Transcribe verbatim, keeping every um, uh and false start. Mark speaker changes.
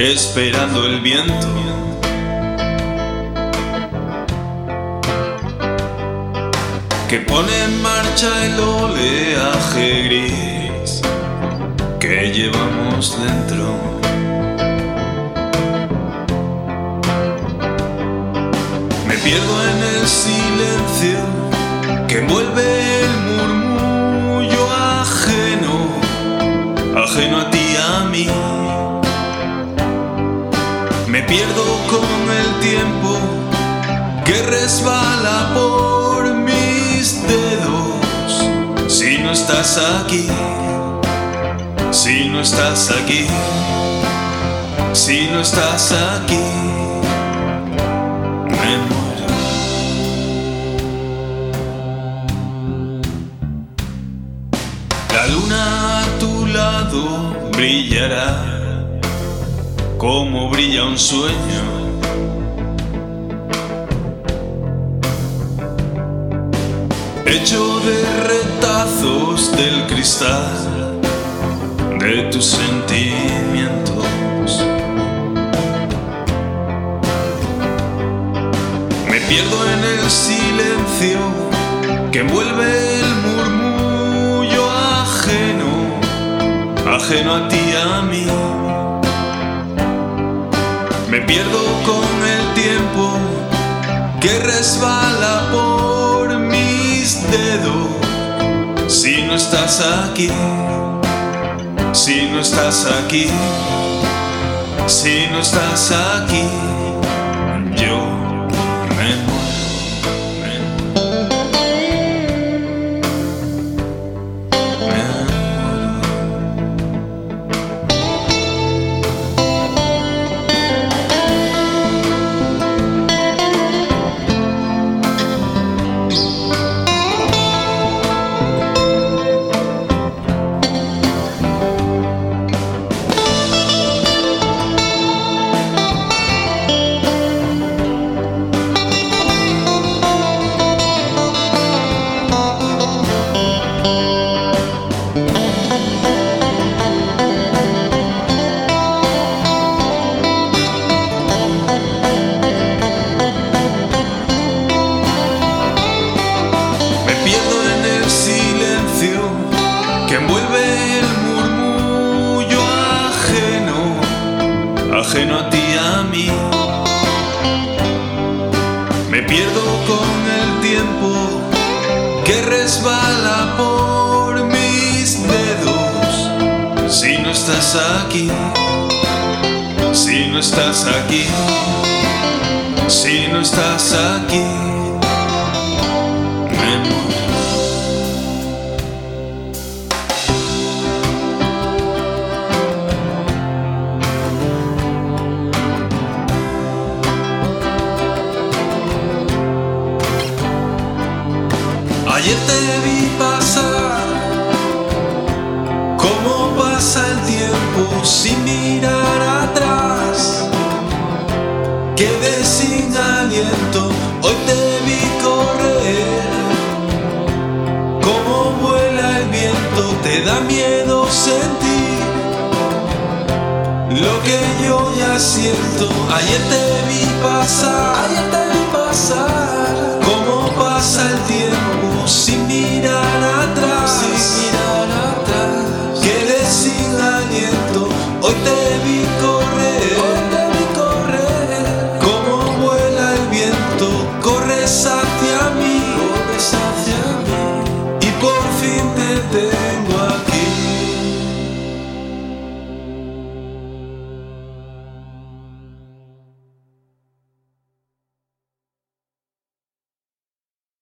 Speaker 1: esperando el viento. Que pone en marcha el oleaje gris que llevamos dentro. Me pierdo en el silencio que envuelve el murmullo ajeno, ajeno a ti y a mí. Me pierdo con el tiempo que resbala por mis dedos. Si no estás aquí, si no estás aquí, si no estás aquí, me muero. La luna a tu lado brillará como brilla un sueño. Hecho de retazos del cristal de tus sentimientos. Me pierdo en el silencio que envuelve el murmullo ajeno, ajeno a ti y a mí. Me pierdo con el tiempo que resbala por mis dedos. Si no estás aquí, si no estás aquí, si no estás aquí, yo me muero. Que envuelve el murmullo ajeno, ajeno a ti y a mí. Me pierdo con el tiempo que resbala por mis dedos. Si no estás aquí, si no estás aquí, si no estás aquí, me muero. Ayer te vi pasar, cómo pasa el tiempo sin mirar atrás. Quedé sin aliento, hoy te vi correr. Cómo vuela el viento, te da miedo sentir lo que yo ya siento. Ayer te vi pasar, ayer te vi pasar, cómo pasa el tiempo sin mirar atrás, sin mirar atrás. Quedé sin aliento, hoy te vi correr, hoy te vi correr. Cómo vuela el viento, corres hacia mí, corres hacia mí. Y por fin te tengo